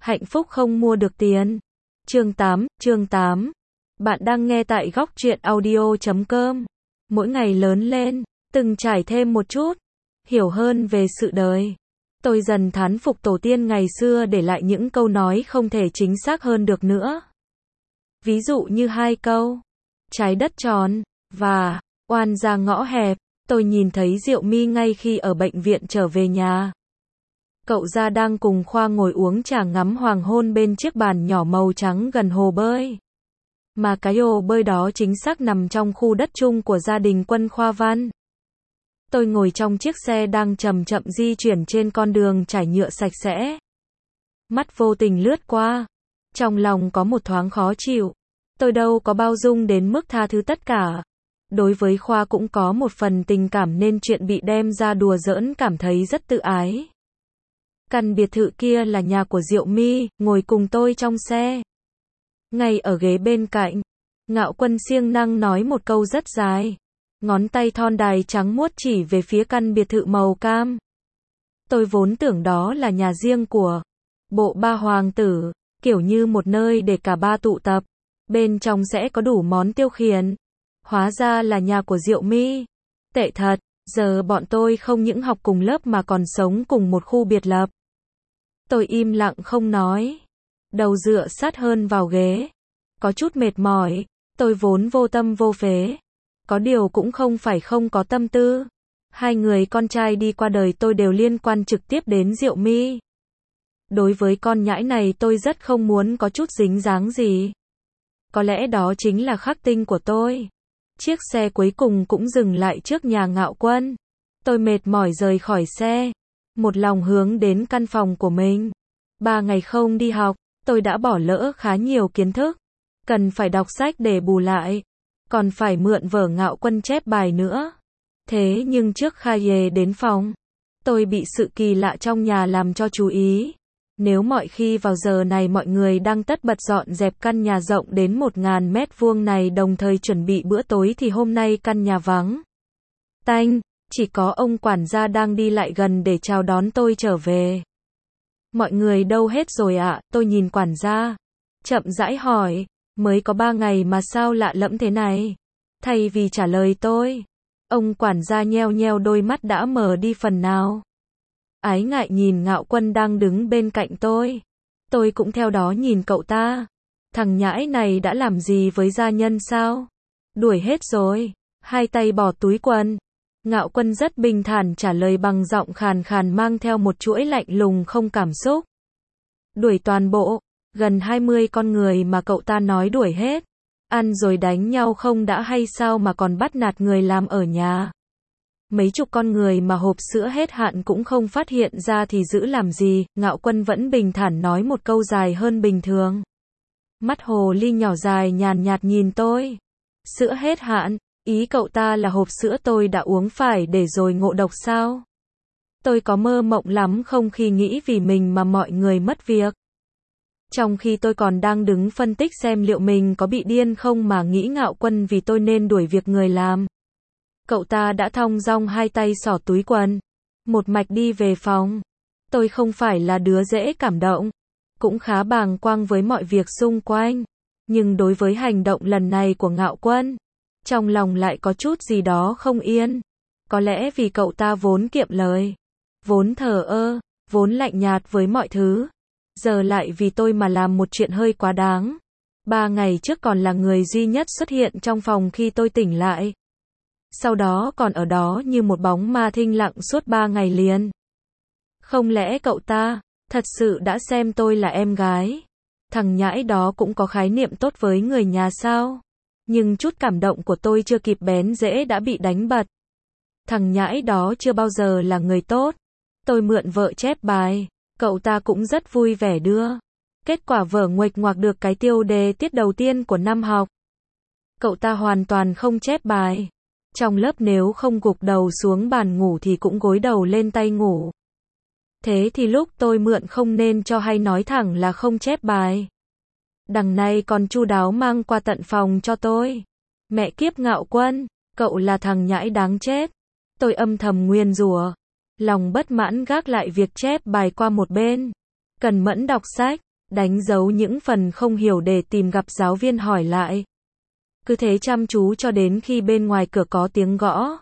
Hạnh phúc không mua được tiền. Chương 8. Bạn đang nghe tại góc truyện audio.com. Mỗi ngày lớn lên, từng trải thêm một chút, hiểu hơn về sự đời. Tôi dần thán phục tổ tiên ngày xưa để lại những câu nói không thể chính xác hơn được nữa. Ví dụ như hai câu, trái đất tròn, và oan ra ngõ hẹp. Tôi nhìn thấy Diệu My ngay khi ở bệnh viện trở về nhà. Cậu Gia đang cùng Khoa ngồi uống trà ngắm hoàng hôn bên chiếc bàn nhỏ màu trắng gần hồ bơi. Mà cái hồ bơi đó chính xác nằm trong khu đất chung của gia đình Quân Khoa Văn. Tôi ngồi trong chiếc xe đang chậm chậm di chuyển trên con đường trải nhựa sạch sẽ. Mắt vô tình lướt qua. Trong lòng có một thoáng khó chịu. Tôi đâu có bao dung đến mức tha thứ tất cả. Đối với Khoa cũng có một phần tình cảm nên chuyện bị đem ra đùa giỡn cảm thấy rất tự ái. Căn biệt thự kia là nhà của Diệu My, ngồi cùng tôi trong xe. Ngay ở ghế bên cạnh, Ngạo Quân siêng năng nói một câu rất dài. Ngón tay thon dài trắng muốt chỉ về phía căn biệt thự màu cam. Tôi vốn tưởng đó là nhà riêng của bộ ba hoàng tử, kiểu như một nơi để cả ba tụ tập. Bên trong sẽ có đủ món tiêu khiển. Hóa ra là nhà của Diệu My. Tệ thật, giờ bọn tôi không những học cùng lớp mà còn sống cùng một khu biệt lập. Tôi im lặng không nói. Đầu dựa sát hơn vào ghế. Có chút mệt mỏi. Tôi vốn vô tâm vô phế. Có điều cũng không phải không có tâm tư. Hai người con trai đi qua đời tôi đều liên quan trực tiếp đến Diệu My. Đối với con nhãi này tôi rất không muốn có chút dính dáng gì. Có lẽ đó chính là khắc tinh của tôi. Chiếc xe cuối cùng cũng dừng lại trước nhà Ngạo Quân. Tôi mệt mỏi rời khỏi xe. Một lòng hướng đến căn phòng của mình. 3 ngày không đi học, tôi đã bỏ lỡ khá nhiều kiến thức. Cần phải đọc sách để bù lại. Còn phải mượn vở Ngạo Quân chép bài nữa. Thế nhưng trước khai đến phòng, tôi bị sự kỳ lạ trong nhà làm cho chú ý. Nếu mọi khi vào giờ này mọi người đang tất bật dọn dẹp căn nhà rộng đến 1000 mét vuông này đồng thời chuẩn bị bữa tối thì hôm nay căn nhà vắng tanh, chỉ có ông quản gia đang đi lại gần để chào đón tôi trở về. Mọi người đâu hết rồi ạ? Tôi nhìn quản gia, chậm rãi hỏi, mới có 3 ngày mà sao lạ lẫm thế này? Thay vì trả lời tôi, ông quản gia nheo nheo đôi mắt đã mờ đi phần nào. Ái ngại nhìn Ngạo Quân đang đứng bên cạnh tôi. Tôi cũng theo đó nhìn cậu ta. Thằng nhãi này đã làm gì với gia nhân sao? Đuổi hết rồi. Hai tay bỏ túi quần. Ngạo Quân rất bình thản trả lời bằng giọng khàn khàn mang theo một chuỗi lạnh lùng không cảm xúc. Đuổi toàn bộ. Gần 20 con người mà cậu ta nói đuổi hết. Ăn rồi đánh nhau không đã hay sao mà còn bắt nạt người làm ở nhà. Mấy chục con người mà hộp sữa hết hạn cũng không phát hiện ra thì giữ làm gì? Ngạo Quân vẫn bình thản nói một câu dài hơn bình thường. Mắt hồ ly nhỏ dài nhàn nhạt nhìn tôi. Sữa hết hạn, ý cậu ta là hộp sữa tôi đã uống phải để rồi ngộ độc sao? Tôi có mơ mộng lắm không khi nghĩ vì mình mà mọi người mất việc. Trong khi tôi còn đang đứng phân tích xem liệu mình có bị điên không mà nghĩ Ngạo Quân vì tôi nên đuổi việc người làm. Cậu ta đã thong dong hai tay xỏ túi quần, một mạch đi về phòng. Tôi không phải là đứa dễ cảm động, cũng khá bàng quang với mọi việc xung quanh. Nhưng đối với hành động lần này của Ngạo Quân, trong lòng lại có chút gì đó không yên. Có lẽ vì cậu ta vốn kiệm lời, vốn thờ ơ, vốn lạnh nhạt với mọi thứ. Giờ lại vì tôi mà làm một chuyện hơi quá đáng. 3 ngày trước còn là người duy nhất xuất hiện trong phòng khi tôi tỉnh lại. Sau đó còn ở đó như một bóng ma thinh lặng suốt 3 ngày liền. Không lẽ cậu ta thật sự đã xem tôi là em gái? Thằng nhãi đó cũng có khái niệm tốt với người nhà sao? Nhưng chút cảm động của tôi chưa kịp bén rễ đã bị đánh bật. Thằng nhãi đó chưa bao giờ là người tốt. Tôi mượn vợ chép bài, cậu ta cũng rất vui vẻ đưa. Kết quả vở nguệch ngoạc được cái tiêu đề tiết đầu tiên của năm học. Cậu ta hoàn toàn không chép bài. Trong lớp nếu không gục đầu xuống bàn ngủ thì cũng gối đầu lên tay ngủ. Thế thì lúc tôi mượn không nên cho hay nói thẳng là không chép bài. Đằng này còn chu đáo mang qua tận phòng cho tôi. Mẹ kiếp Ngạo Quân, cậu là thằng nhãi đáng chết. Tôi âm thầm nguyền rủa, lòng bất mãn gác lại việc chép bài qua một bên. Cần mẫn đọc sách, đánh dấu những phần không hiểu để tìm gặp giáo viên hỏi lại. Cứ thế chăm chú cho đến khi bên ngoài cửa có tiếng gõ.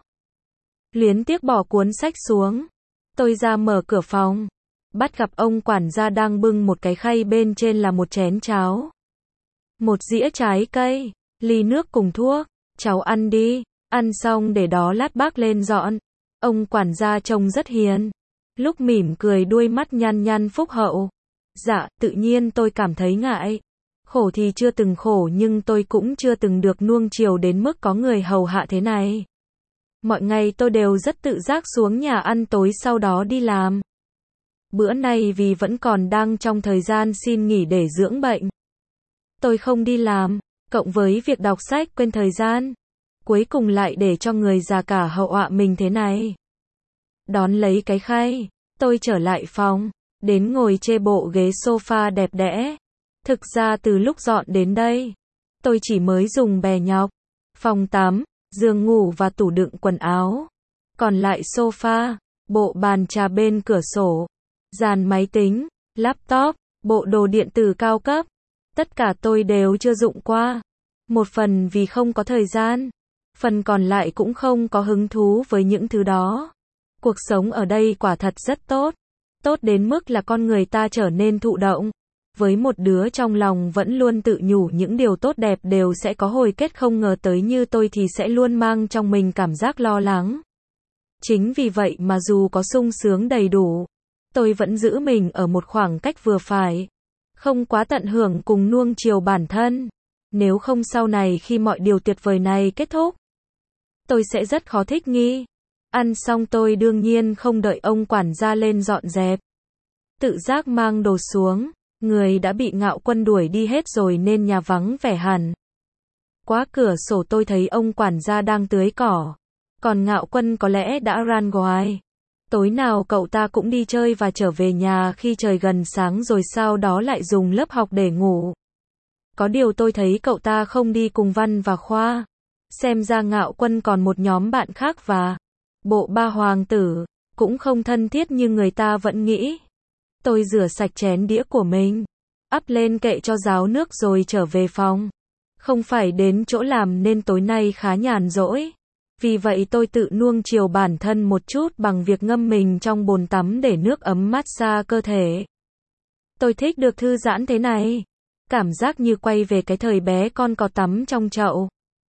Luyến tiếc bỏ cuốn sách xuống. Tôi ra mở cửa phòng. Bắt gặp ông quản gia đang bưng một cái khay, bên trên là một chén cháo, một dĩa trái cây, ly nước cùng thuốc. Cháu ăn đi, ăn xong để đó lát bác lên dọn. Ông quản gia trông rất hiền. Lúc mỉm cười đuôi mắt nhăn nhăn phúc hậu. Dạ, tự nhiên tôi cảm thấy ngại. Khổ thì chưa từng khổ, nhưng tôi cũng chưa từng được nuông chiều đến mức có người hầu hạ thế này. Mọi ngày tôi đều rất tự giác xuống nhà ăn tối sau đó đi làm. Bữa nay vì vẫn còn đang trong thời gian xin nghỉ để dưỡng bệnh, tôi không đi làm, cộng với việc đọc sách quên thời gian. Cuối cùng lại để cho người già cả hậu họa mình thế này. Đón lấy cái khay, tôi trở lại phòng, đến ngồi trên bộ ghế sofa đẹp đẽ. Thực ra từ lúc dọn đến đây, tôi chỉ mới dùng bè nhọc, phòng tắm, giường ngủ và tủ đựng quần áo. Còn lại sofa, bộ bàn trà bên cửa sổ, dàn máy tính, laptop, bộ đồ điện tử cao cấp, tất cả tôi đều chưa dụng qua. Một phần vì không có thời gian, phần còn lại cũng không có hứng thú với những thứ đó. Cuộc sống ở đây quả thật rất tốt. Tốt đến mức là con người ta trở nên thụ động. Với một đứa trong lòng vẫn luôn tự nhủ những điều tốt đẹp đều sẽ có hồi kết không ngờ tới như tôi thì sẽ luôn mang trong mình cảm giác lo lắng. Chính vì vậy mà dù có sung sướng đầy đủ, tôi vẫn giữ mình ở một khoảng cách vừa phải. Không quá tận hưởng cùng nuông chiều bản thân. Nếu không sau này khi mọi điều tuyệt vời này kết thúc, tôi sẽ rất khó thích nghi. Ăn xong tôi đương nhiên không đợi ông quản gia lên dọn dẹp. Tự giác mang đồ xuống. Người đã bị Ngạo Quân đuổi đi hết rồi nên nhà vắng vẻ hẳn. Qua cửa sổ tôi thấy ông quản gia đang tưới cỏ. Còn Ngạo Quân có lẽ đã ran ngoài. Tối nào cậu ta cũng đi chơi và trở về nhà khi trời gần sáng rồi sau đó lại dùng lớp học để ngủ. Có điều tôi thấy cậu ta không đi cùng Văn và Khoa. Xem ra Ngạo Quân còn một nhóm bạn khác và bộ ba hoàng tử, cũng không thân thiết như người ta vẫn nghĩ. Tôi rửa sạch chén đĩa của mình, ắp lên kệ cho ráo nước rồi trở về phòng. Không phải đến chỗ làm nên tối nay khá nhàn rỗi. Vì vậy tôi tự nuông chiều bản thân một chút bằng việc ngâm mình trong bồn tắm để nước ấm massage cơ thể. Tôi thích được thư giãn thế này. Cảm giác như quay về cái thời bé con có tắm trong chậu.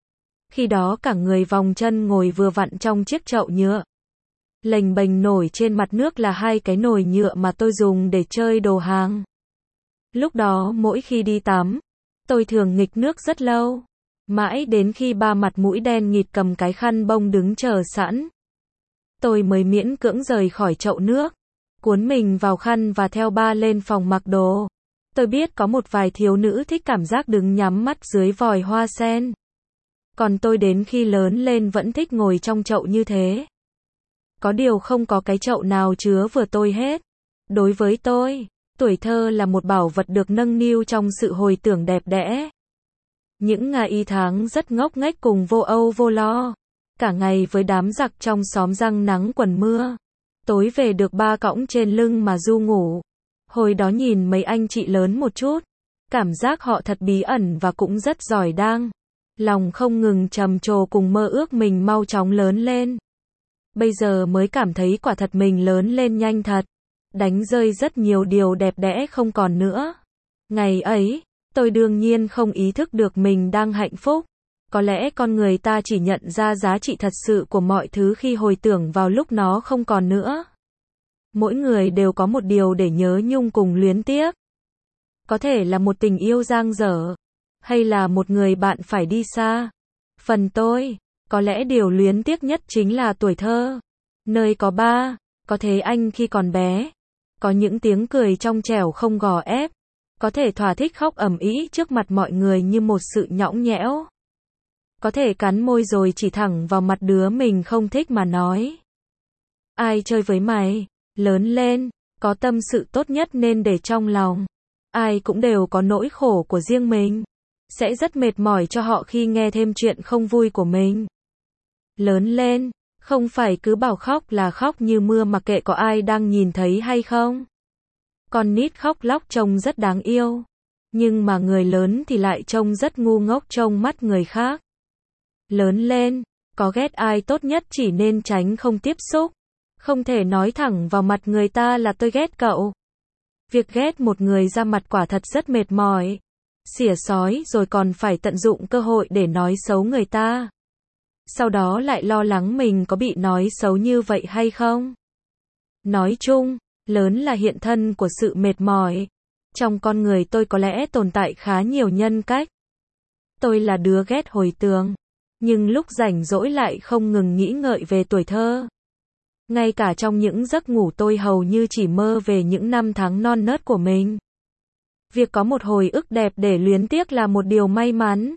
Khi đó cả người vòng chân ngồi vừa vặn trong chiếc chậu nhựa. Lềnh bềnh nổi trên mặt nước là hai cái nồi nhựa mà tôi dùng để chơi đồ hàng. Lúc đó mỗi khi đi tắm, tôi thường nghịch nước rất lâu. Mãi đến khi ba mặt mũi đen nghịt cầm cái khăn bông đứng chờ sẵn, tôi mới miễn cưỡng rời khỏi chậu nước, cuốn mình vào khăn và theo ba lên phòng mặc đồ. Tôi biết có một vài thiếu nữ thích cảm giác đứng nhắm mắt dưới vòi hoa sen. Còn tôi đến khi lớn lên vẫn thích ngồi trong chậu như thế. Có điều không có cái chậu nào chứa vừa tôi hết. Đối với tôi, tuổi thơ là một bảo vật được nâng niu trong sự hồi tưởng đẹp đẽ. Những ngày tháng rất ngốc nghếch cùng vô âu vô lo. Cả ngày với đám giặc trong xóm răng nắng quần mưa. Tối về được ba cõng trên lưng mà du ngủ. Hồi đó nhìn mấy anh chị lớn một chút. Cảm giác họ thật bí ẩn và cũng rất giỏi đang. Lòng không ngừng trầm trồ cùng mơ ước mình mau chóng lớn lên. Bây giờ mới cảm thấy quả thật mình lớn lên nhanh thật. Đánh rơi rất nhiều điều đẹp đẽ không còn nữa. Ngày ấy, tôi đương nhiên không ý thức được mình đang hạnh phúc. Có lẽ con người ta chỉ nhận ra giá trị thật sự của mọi thứ khi hồi tưởng vào lúc nó không còn nữa. Mỗi người đều có một điều để nhớ nhung cùng luyến tiếc. Có thể là một tình yêu dang dở, hay là một người bạn phải đi xa. Phần tôi, có lẽ điều luyến tiếc nhất chính là tuổi thơ. Nơi có ba, có thế anh khi còn bé. Có những tiếng cười trong trẻo không gò ép. Có thể thỏa thích khóc ầm ĩ trước mặt mọi người như một sự nhõng nhẽo. Có thể cắn môi rồi chỉ thẳng vào mặt đứa mình không thích mà nói. Ai chơi với mày? Lớn lên, có tâm sự tốt nhất nên để trong lòng. Ai cũng đều có nỗi khổ của riêng mình. Sẽ rất mệt mỏi cho họ khi nghe thêm chuyện không vui của mình. Lớn lên, không phải cứ bảo khóc là khóc như mưa mặc kệ có ai đang nhìn thấy hay không. Con nít khóc lóc trông rất đáng yêu. Nhưng mà người lớn thì lại trông rất ngu ngốc trong mắt người khác. Lớn lên, có ghét ai tốt nhất chỉ nên tránh không tiếp xúc. Không thể nói thẳng vào mặt người ta là tôi ghét cậu. Việc ghét một người ra mặt quả thật rất mệt mỏi. Xỉa xói rồi còn phải tận dụng cơ hội để nói xấu người ta. Sau đó lại lo lắng mình có bị nói xấu như vậy hay không. Nói chung, lớn là hiện thân của sự mệt mỏi. Trong con người tôi có lẽ tồn tại khá nhiều nhân cách. Tôi là đứa ghét hồi tưởng, nhưng lúc rảnh rỗi lại không ngừng nghĩ ngợi về tuổi thơ. Ngay cả trong những giấc ngủ tôi hầu như chỉ mơ về những năm tháng non nớt của mình. Việc có một hồi ức đẹp để luyến tiếc là một điều may mắn.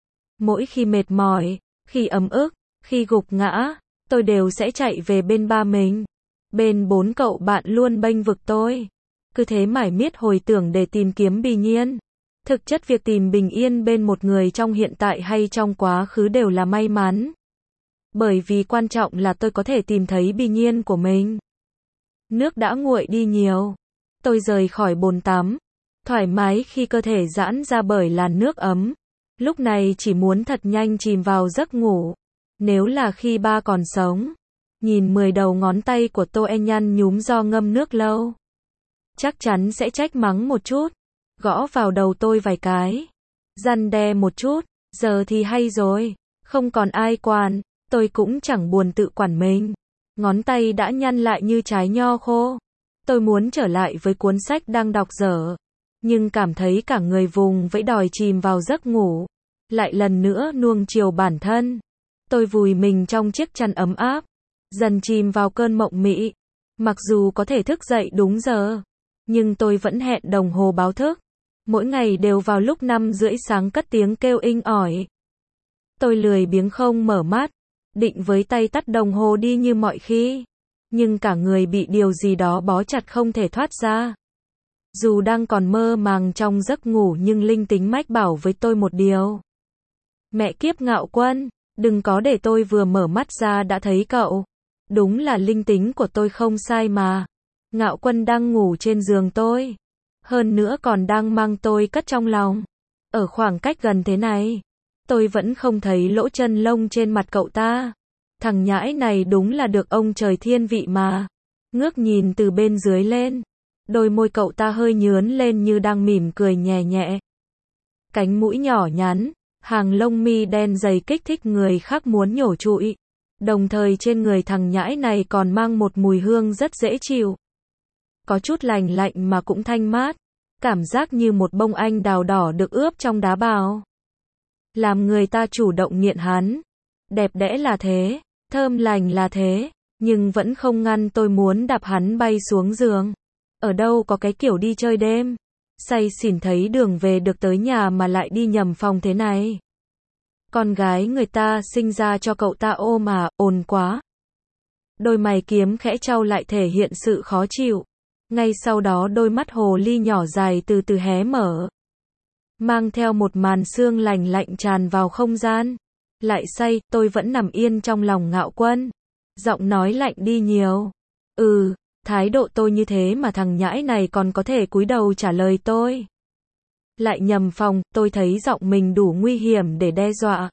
Mỗi khi mệt mỏi, khi ấm ức, khi gục ngã, tôi đều sẽ chạy về bên ba mình. Bên bốn cậu bạn luôn bênh vực tôi. Cứ thế mải miết hồi tưởng để tìm kiếm bình yên. Thực chất việc tìm bình yên bên một người trong hiện tại hay trong quá khứ đều là may mắn. Bởi vì quan trọng là tôi có thể tìm thấy bình yên của mình. Nước đã nguội đi nhiều. Tôi rời khỏi bồn tắm. Thoải mái khi cơ thể giãn ra bởi làn nước ấm. Lúc này chỉ muốn thật nhanh chìm vào giấc ngủ. Nếu là khi ba còn sống. Nhìn 10 đầu ngón tay của tôi nhăn nhúm do ngâm nước lâu. Chắc chắn sẽ trách mắng một chút. Gõ vào đầu tôi vài cái. Răn đe một chút. Giờ thì hay rồi. Không còn ai quản. Tôi cũng chẳng buồn tự quản mình. Ngón tay đã nhăn lại như trái nho khô. Tôi muốn trở lại với cuốn sách đang đọc dở. Nhưng cảm thấy cả người vùng vẫy đòi chìm vào giấc ngủ. Lại lần nữa nuông chiều bản thân. Tôi vùi mình trong chiếc chăn ấm áp. Dần chìm vào cơn mộng mị. Mặc dù có thể thức dậy đúng giờ. Nhưng tôi vẫn hẹn đồng hồ báo thức. Mỗi ngày đều vào lúc 5:30 sáng cất tiếng kêu inh ỏi. Tôi lười biếng không mở mắt. Định với tay tắt đồng hồ đi như mọi khi. Nhưng cả người bị điều gì đó bó chặt không thể thoát ra. Dù đang còn mơ màng trong giấc ngủ nhưng linh tính mách bảo với tôi một điều. Mẹ kiếp Ngạo Quân, đừng có để tôi vừa mở mắt ra đã thấy cậu. Đúng là linh tính của tôi không sai mà. Ngạo Quân đang ngủ trên giường tôi. Hơn nữa còn đang mang tôi cất trong lòng. Ở khoảng cách gần thế này, tôi vẫn không thấy lỗ chân lông trên mặt cậu ta. Thằng nhãi này đúng là được ông trời thiên vị mà. Ngước nhìn từ bên dưới lên. Đôi môi cậu ta hơi nhướn lên như đang mỉm cười nhẹ nhẹ. Cánh mũi nhỏ nhắn, hàng lông mi đen dày kích thích người khác muốn nhổ trụi. Đồng thời trên người thằng nhãi này còn mang một mùi hương rất dễ chịu. Có chút lành lạnh mà cũng thanh mát. Cảm giác như một bông anh đào đỏ được ướp trong đá bào. Làm người ta chủ động nghiện hắn. Đẹp đẽ là thế, thơm lành là thế, nhưng vẫn không ngăn tôi muốn đạp hắn bay xuống giường. Ở đâu có cái kiểu đi chơi đêm, say xỉn thấy đường về được tới nhà mà lại đi nhầm phòng thế này. Con gái người ta sinh ra cho cậu ta ôm à, ồn quá. Đôi mày kiếm khẽ chau lại thể hiện sự khó chịu. Ngay sau đó đôi mắt hồ ly nhỏ dài từ từ hé mở. Mang theo một màn sương lạnh lạnh tràn vào không gian. Lại say, tôi vẫn nằm yên trong lòng Ngạo Quân. Giọng nói lạnh đi nhiều. Thái độ tôi như thế mà thằng nhãi này còn có thể cúi đầu trả lời tôi. Lại nhầm phòng, tôi thấy giọng mình đủ nguy hiểm để đe dọa.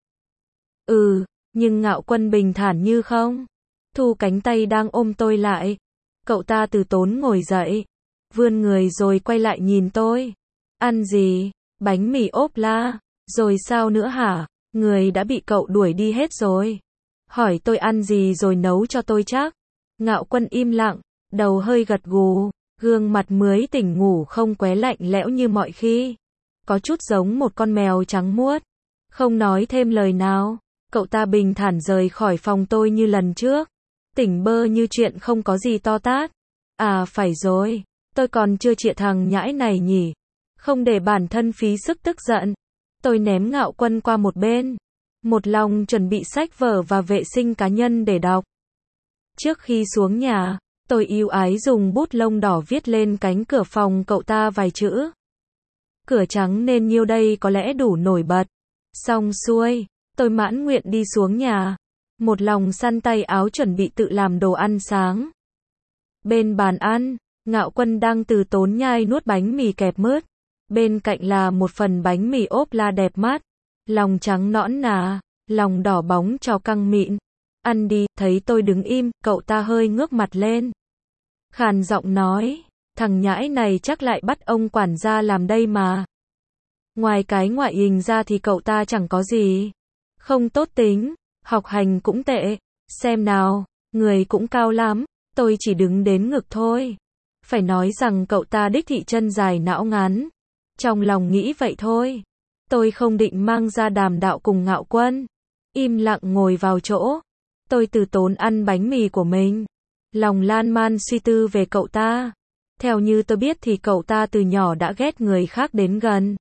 Nhưng Ngạo Quân bình thản như không. Thu cánh tay đang ôm tôi lại. Cậu ta từ tốn ngồi dậy. Vươn người rồi quay lại nhìn tôi. Ăn gì? Bánh mì ốp la. Rồi sao nữa hả? Người đã bị cậu đuổi đi hết rồi. Hỏi tôi ăn gì rồi nấu cho tôi chắc. Ngạo Quân im lặng. Đầu hơi gật gù. Gương mặt mới tỉnh ngủ không qué lạnh lẽo như mọi khi. Có chút giống một con mèo trắng muốt. Không nói thêm lời nào. Cậu ta bình thản rời khỏi phòng tôi như lần trước. Tỉnh bơ như chuyện không có gì to tát. À phải rồi. Tôi còn chưa chịa thằng nhãi này nhỉ. Không để bản thân phí sức tức giận. Tôi ném Ngạo Quân qua một bên. Một lòng chuẩn bị sách vở và vệ sinh cá nhân để đọc. Trước khi xuống nhà, tôi ưu ái dùng bút lông đỏ viết lên cánh cửa phòng cậu ta vài chữ. Cửa trắng nên nhiêu đây có lẽ đủ nổi bật. Xong xuôi, tôi mãn nguyện đi xuống nhà. Một lòng săn tay áo chuẩn bị tự làm đồ ăn sáng. Bên bàn ăn, Ngạo Quân đang từ tốn nhai nuốt bánh mì kẹp mứt. Bên cạnh là một phần bánh mì ốp la đẹp mắt. Lòng trắng nõn nà, lòng đỏ bóng trò căng mịn. Ăn đi, thấy tôi đứng im, cậu ta hơi ngước mặt lên. Khàn giọng nói, thằng nhãi này chắc lại bắt ông quản gia làm đây mà. Ngoài cái ngoại hình ra thì cậu ta chẳng có gì. Không tốt tính, học hành cũng tệ. Xem nào, người cũng cao lắm, tôi chỉ đứng đến ngực thôi. Phải nói rằng cậu ta đích thị chân dài não ngắn. Trong lòng nghĩ vậy thôi. Tôi không định mang ra đàm đạo cùng Ngạo Quân. Im lặng ngồi vào chỗ. Tôi từ tốn ăn bánh mì của mình. Lòng lan man suy tư về cậu ta. Theo như tôi biết thì cậu ta từ nhỏ đã ghét người khác đến gần.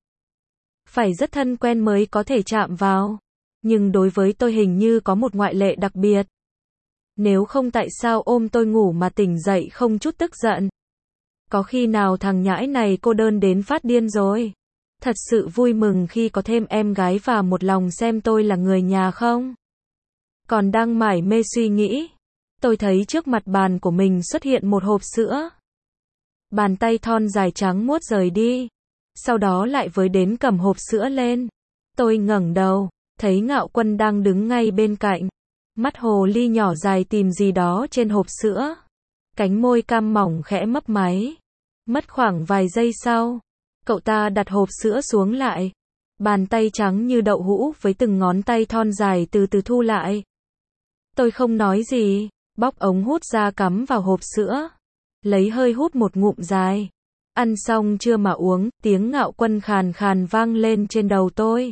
Phải rất thân quen mới có thể chạm vào. Nhưng đối với tôi hình như có một ngoại lệ đặc biệt. Nếu không tại sao ôm tôi ngủ mà tỉnh dậy không chút tức giận. Có khi nào thằng nhãi này cô đơn đến phát điên rồi. Thật sự vui mừng khi có thêm em gái và một lòng xem tôi là người nhà không? Còn đang mải mê suy nghĩ. Tôi thấy trước mặt bàn của mình xuất hiện một hộp sữa. Bàn tay thon dài trắng muốt rời đi. Sau đó lại với đến cầm hộp sữa lên. Tôi ngẩng đầu, thấy Ngạo Quân đang đứng ngay bên cạnh. Mắt hồ ly nhỏ dài tìm gì đó trên hộp sữa. Cánh môi cam mỏng khẽ mấp máy. Mất khoảng vài giây sau, cậu ta đặt hộp sữa xuống lại. Bàn tay trắng như đậu hũ với từng ngón tay thon dài từ từ thu lại. Tôi không nói gì, bóc ống hút ra cắm vào hộp sữa. Lấy hơi hút một ngụm dài. Ăn xong chưa mà uống, tiếng Ngạo Quân khàn khàn vang lên trên đầu tôi.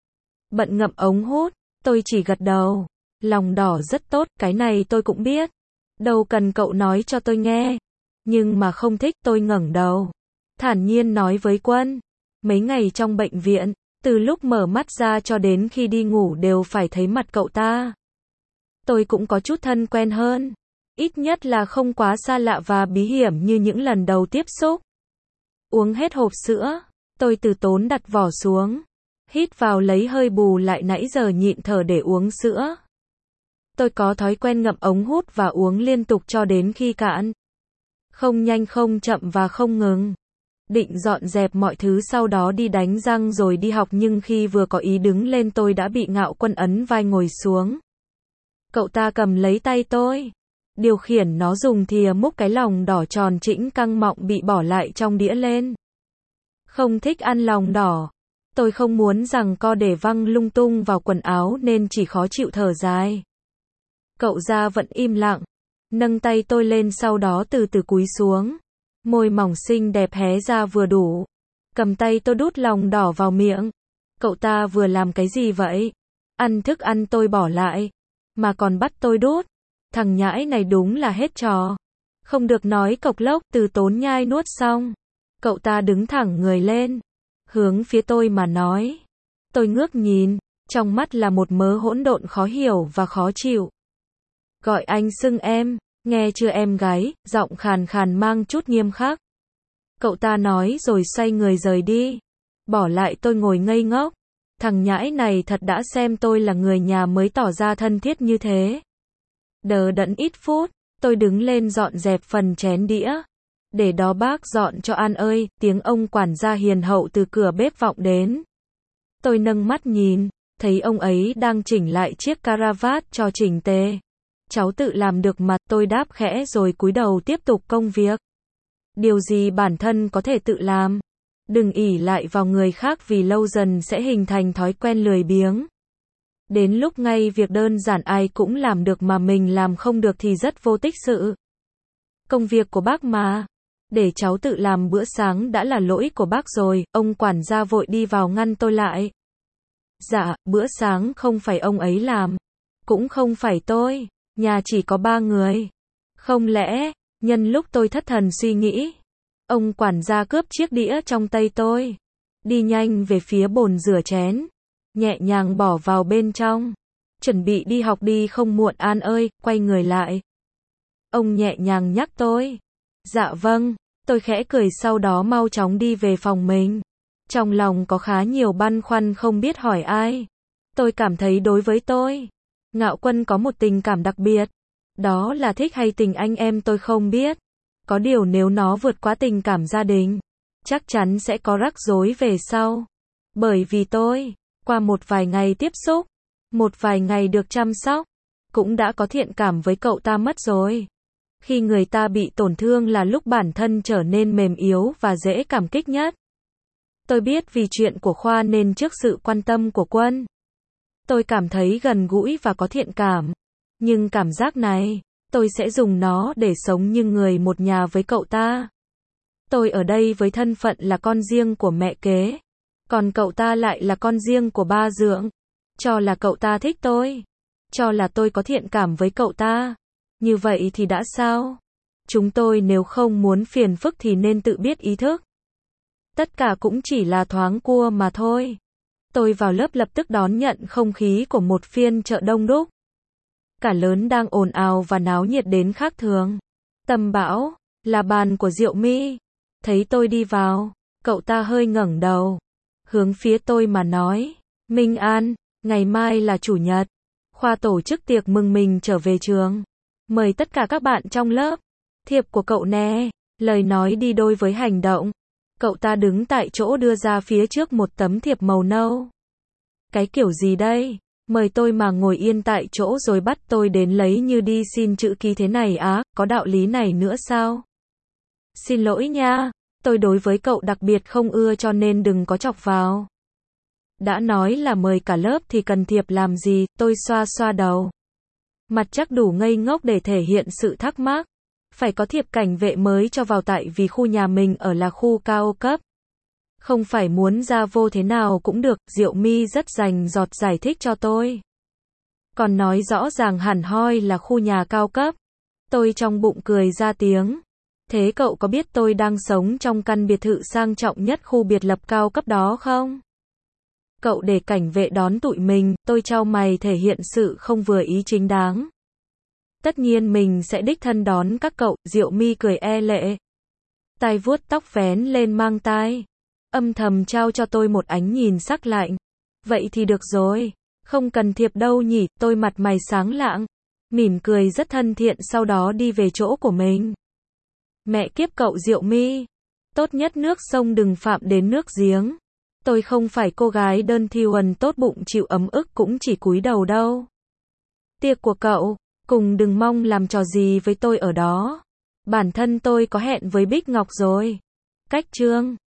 Bận ngậm ống hút, tôi chỉ gật đầu. Lòng đỏ rất tốt, cái này tôi cũng biết. Đâu cần cậu nói cho tôi nghe. Nhưng mà không thích, tôi ngẩng đầu. Thản nhiên nói với Quân. Mấy ngày trong bệnh viện, từ lúc mở mắt ra cho đến khi đi ngủ đều phải thấy mặt cậu ta. Tôi cũng có chút thân quen hơn. Ít nhất là không quá xa lạ và bí hiểm như những lần đầu tiếp xúc. Uống hết hộp sữa, tôi từ tốn đặt vỏ xuống. Hít vào lấy hơi bù lại nãy giờ nhịn thở để uống sữa. Tôi có thói quen ngậm ống hút và uống liên tục cho đến khi cạn. Không nhanh không chậm và không ngừng. Định dọn dẹp mọi thứ sau đó đi đánh răng rồi đi học nhưng khi vừa có ý đứng lên tôi đã bị Ngạo Quân ấn vai ngồi xuống. Cậu ta cầm lấy tay tôi. Điều khiển nó dùng thìa múc cái lòng đỏ tròn trĩnh căng mọng bị bỏ lại trong đĩa lên. Không thích ăn lòng đỏ. Tôi không muốn rằng co để văng lung tung vào quần áo nên chỉ khó chịu thở dài. Cậu ra vẫn im lặng. Nâng tay tôi lên sau đó từ từ cúi xuống. Môi mỏng xinh đẹp hé ra vừa đủ. Cầm tay tôi đút lòng đỏ vào miệng. Cậu ta vừa làm cái gì vậy? Ăn thức ăn tôi bỏ lại. Mà còn bắt tôi đút. Thằng nhãi này đúng là hết trò. Không được nói cộc lốc, từ tốn nhai nuốt xong. Cậu ta đứng thẳng người lên. Hướng phía tôi mà nói. Tôi ngước nhìn. Trong mắt là một mớ hỗn độn khó hiểu và khó chịu. Gọi anh xưng em. Nghe chưa em gái, giọng khàn khàn mang chút nghiêm khắc. Cậu ta nói rồi xoay người rời đi. Bỏ lại tôi ngồi ngây ngốc. Thằng nhãi này thật đã xem tôi là người nhà mới tỏ ra thân thiết như thế. Đờ đẫn ít phút, tôi đứng lên dọn dẹp phần chén đĩa. Để đó bác dọn cho An ơi, tiếng ông quản gia hiền hậu từ cửa bếp vọng đến. Tôi nâng mắt nhìn, thấy ông ấy đang chỉnh lại chiếc caravat cho chỉnh tề. Cháu tự làm được mà, tôi đáp khẽ rồi cúi đầu tiếp tục công việc. Điều gì bản thân có thể tự làm. Đừng ỷ lại vào người khác vì lâu dần sẽ hình thành thói quen lười biếng. Đến lúc ngay việc đơn giản ai cũng làm được mà mình làm không được thì rất vô tích sự. Công việc của bác mà. Để cháu tự làm bữa sáng đã là lỗi của bác rồi, ông quản gia vội đi vào ngăn tôi lại. Dạ, bữa sáng không phải ông ấy làm. Cũng không phải tôi. Nhà chỉ có 3 người. Không lẽ, nhân lúc tôi thất thần suy nghĩ, ông quản gia cướp chiếc đĩa trong tay tôi. Đi nhanh về phía bồn rửa chén. Nhẹ nhàng bỏ vào bên trong. Chuẩn bị đi học đi không muộn An ơi, quay người lại. Ông nhẹ nhàng nhắc tôi. Dạ vâng, tôi khẽ cười sau đó mau chóng đi về phòng mình. Trong lòng có khá nhiều băn khoăn không biết hỏi ai. Tôi cảm thấy đối với tôi, Ngạo Quân có một tình cảm đặc biệt. Đó là thích hay tình anh em tôi không biết. Có điều nếu nó vượt quá tình cảm gia đình, chắc chắn sẽ có rắc rối về sau. Bởi vì tôi, qua một vài ngày tiếp xúc, một vài ngày được chăm sóc, cũng đã có thiện cảm với cậu ta mất rồi. Khi người ta bị tổn thương là lúc bản thân trở nên mềm yếu và dễ cảm kích nhất. Tôi biết vì chuyện của Khoa nên trước sự quan tâm của Quân, tôi cảm thấy gần gũi và có thiện cảm. Nhưng cảm giác này, tôi sẽ dùng nó để sống như người một nhà với cậu ta. Tôi ở đây với thân phận là con riêng của mẹ kế, còn cậu ta lại là con riêng của ba dượng. Cho là cậu ta thích tôi, cho là tôi có thiện cảm với cậu ta. Như vậy thì đã sao? Chúng tôi nếu không muốn phiền phức thì nên tự biết ý thức. Tất cả cũng chỉ là thoáng cua mà thôi. Tôi vào lớp lập tức đón nhận không khí của một phiên chợ đông đúc. Cả lớn đang ồn ào và náo nhiệt đến khác thường. Tâm bảo, là bàn của Diệu My. Thấy tôi đi vào, cậu ta hơi ngẩng đầu, hướng phía tôi mà nói, Minh An, ngày mai là chủ nhật. Khoa tổ chức tiệc mừng mình trở về trường. Mời tất cả các bạn trong lớp. Thiệp của cậu nè. Lời nói đi đôi với hành động. Cậu ta đứng tại chỗ đưa ra phía trước một tấm thiệp màu nâu. Cái kiểu gì đây? Mời tôi mà ngồi yên tại chỗ rồi bắt tôi đến lấy như đi xin chữ ký thế này á, có đạo lý này nữa sao? Xin lỗi nha, tôi đối với cậu đặc biệt không ưa cho nên đừng có chọc vào. Đã nói là mời cả lớp thì cần thiệp làm gì, tôi xoa xoa đầu. Mặt chắc đủ ngây ngốc để thể hiện sự thắc mắc. Phải có thiệp cảnh vệ mới cho vào tại vì khu nhà mình ở là khu cao cấp. Không phải muốn ra vô thế nào cũng được, Diệu My rất rành rọt giải thích cho tôi. Còn nói rõ ràng hẳn hoi là khu nhà cao cấp. Tôi trong bụng cười ra tiếng. Thế cậu có biết tôi đang sống trong căn biệt thự sang trọng nhất khu biệt lập cao cấp đó không? Cậu để cảnh vệ đón tụi mình, tôi chau mày thể hiện sự không vừa ý chính đáng. Tất nhiên mình sẽ đích thân đón các cậu, Diệu My cười e lệ. Tai vuốt tóc vén lên mang tai. Âm thầm trao cho tôi một ánh nhìn sắc lạnh. Vậy thì được rồi, không cần thiệp đâu nhỉ, tôi mặt mày sáng lạng. Mỉm cười rất thân thiện sau đó đi về chỗ của mình. Mẹ kiếp cậu Diệu My. Tốt nhất nước sông đừng phạm đến nước giếng. Tôi không phải cô gái đơn thuần tốt bụng chịu ấm ức cũng chỉ cúi đầu đâu. Tiệc của cậu, cùng đừng mong làm trò gì với tôi ở đó. Bản thân tôi có hẹn với Bích Ngọc rồi. Cách chương